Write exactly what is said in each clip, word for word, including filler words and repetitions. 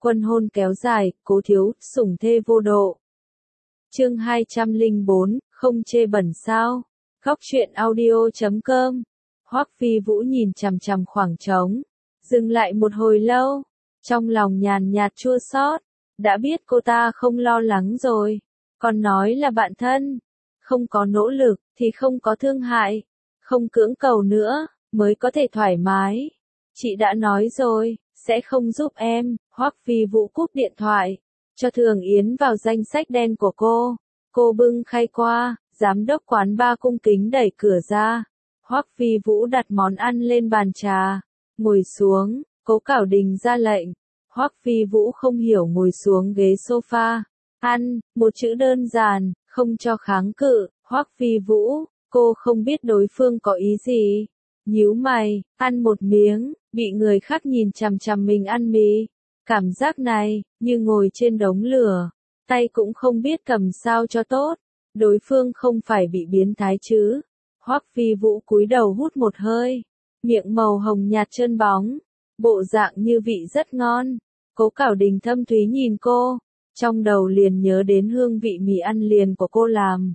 Quân hôn kéo dài, Cố Thiếu, sủng thê vô độ. Chương hai trăm lẻ bốn, không chê bẩn sao? Góc truyện audio chấm com. Hoắc Phi Vũ nhìn chằm chằm khoảng trống, dừng lại một hồi lâu, trong lòng nhàn nhạt chua xót, đã biết cô ta không lo lắng rồi, còn nói là bạn thân, không có nỗ lực thì không có thương hại, không cưỡng cầu nữa mới có thể thoải mái. Chị đã nói rồi, sẽ không giúp em. Hoắc Phi Vũ cúp điện thoại, cho Thường Yến vào danh sách đen của cô. Cô bưng khay qua, giám đốc quán ba cung kính đẩy cửa ra. Hoắc Phi Vũ đặt món ăn lên bàn trà, ngồi xuống, Cố Cảo Đình ra lệnh. Hoắc Phi Vũ không hiểu ngồi xuống ghế sofa, ăn, một chữ đơn giản, không cho kháng cự. Hoắc Phi Vũ, cô không biết đối phương có ý gì. Nhíu mày, ăn một miếng, bị người khác nhìn chằm chằm mình ăn mì. Cảm giác này, như ngồi trên đống lửa, tay cũng không biết cầm sao cho tốt. Đối phương không phải bị biến thái chứ. Hoắc Phi Vũ cúi đầu hút một hơi, miệng màu hồng nhạt trơn bóng, bộ dạng như vị rất ngon. Cố Cảo Đình thâm thúy nhìn cô, trong đầu liền nhớ đến hương vị mì ăn liền của cô làm.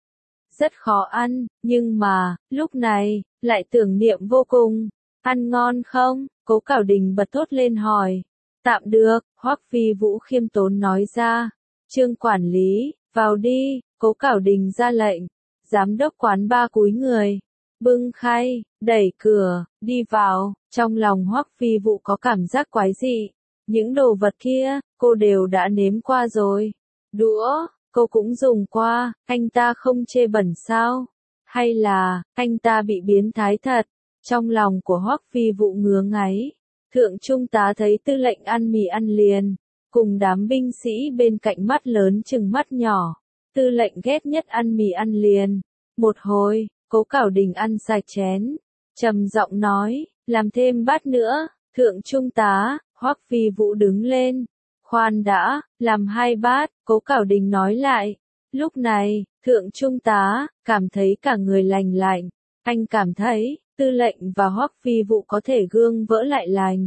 Rất khó ăn, nhưng mà, lúc này, lại tưởng niệm vô cùng. Ăn ngon không? Cố Cảo Đình bật thốt lên hỏi. Tạm được, Hoắc Phi Vũ khiêm tốn nói ra. Trương quản lý, vào đi. Cố Cảo Đình ra lệnh. Giám đốc quán ba cúi người, bưng khay, đẩy cửa, đi vào. Trong lòng Hoắc Phi Vũ có cảm giác quái dị. Những đồ vật kia, cô đều đã nếm qua rồi. Đũa, cô cũng dùng qua. Anh ta không chê bẩn sao? Hay là, anh ta bị biến thái thật? Trong lòng của Hoắc Phi Vũ ngứa ngáy. Thượng trung tá thấy tư lệnh ăn mì ăn liền, cùng đám binh sĩ bên cạnh mắt lớn chừng mắt nhỏ. Tư lệnh ghét nhất ăn mì ăn liền. Một hồi, Cố Cảo Đình ăn sạch chén, trầm giọng nói, làm thêm bát nữa. Thượng trung tá, Hoắc Phi Vũ đứng lên. Khoan đã, làm hai bát. Cố Cảo Đình nói lại. Lúc này, thượng trung tá cảm thấy cả người lành lạnh. Anh cảm thấy tư lệnh và Hoắc Phi Vũ có thể gương vỡ lại lành.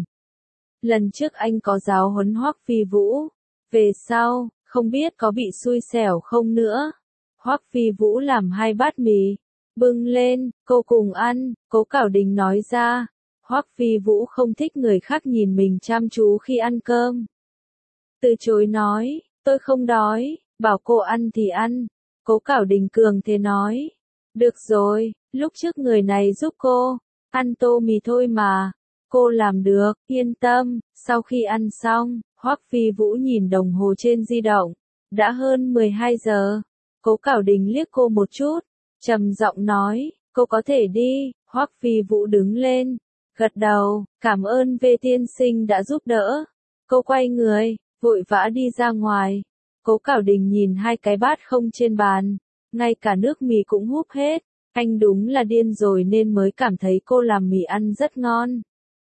Lần trước anh có giáo huấn Hoắc Phi Vũ, về sau không biết có bị xui xẻo không nữa. Hoắc Phi Vũ làm hai bát mì, bưng lên, cô cùng ăn. Cố Cảo Đình nói ra. Hoắc Phi Vũ không thích người khác nhìn mình chăm chú khi ăn cơm. Từ chối nói, tôi không đói, bảo cô ăn thì ăn. Cố Cảo Đình cường thế nói. Được rồi, lúc trước người này giúp cô, ăn tô mì thôi mà. Cô làm được, yên tâm. Sau khi ăn xong, Hoắc Phi Vũ nhìn đồng hồ trên di động. Đã hơn mười hai giờ. Cố Cảo Đình liếc cô một chút, trầm giọng nói, cô có thể đi. Hoắc Phi Vũ đứng lên, gật đầu, cảm ơn V tiên sinh đã giúp đỡ. Cô quay người, vội vã đi ra ngoài. Cố Cảo Đình nhìn hai cái bát không trên bàn, ngay cả nước mì cũng húp hết. Anh đúng là điên rồi nên mới cảm thấy cô làm mì ăn rất ngon.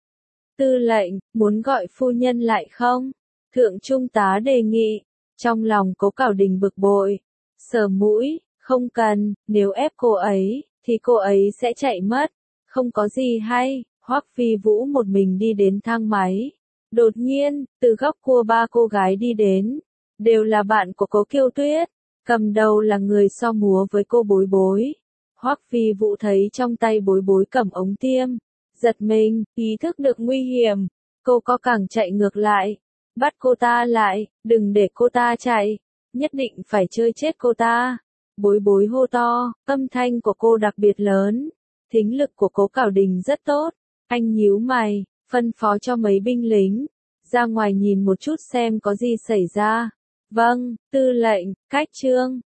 Tư lệnh, muốn gọi phu nhân lại không? Thượng trung tá đề nghị. Trong lòng Cố Cảo Đình bực bội, sờ mũi, không cần, nếu ép cô ấy, thì cô ấy sẽ chạy mất. Không có gì hay. Hoắc Phi Vũ một mình đi đến thang máy. Đột nhiên, từ góc cua ba cô gái đi đến, đều là bạn của Cố Kiêu Tuyết. Cầm đầu là người so múa với cô Bối Bối. Hoắc Phi Vũ thấy trong tay Bối Bối cầm ống tiêm, giật mình, ý thức được nguy hiểm. Cô có càng chạy ngược lại, bắt cô ta lại, đừng để cô ta chạy, nhất định phải chơi chết cô ta. Bối Bối hô to, âm thanh của cô đặc biệt lớn. Thính lực của Cố Cảo Đình rất tốt. Anh nhíu mày, phân phó cho mấy binh lính ra ngoài nhìn một chút xem có gì xảy ra. Vâng, tư lệnh. Cách Trương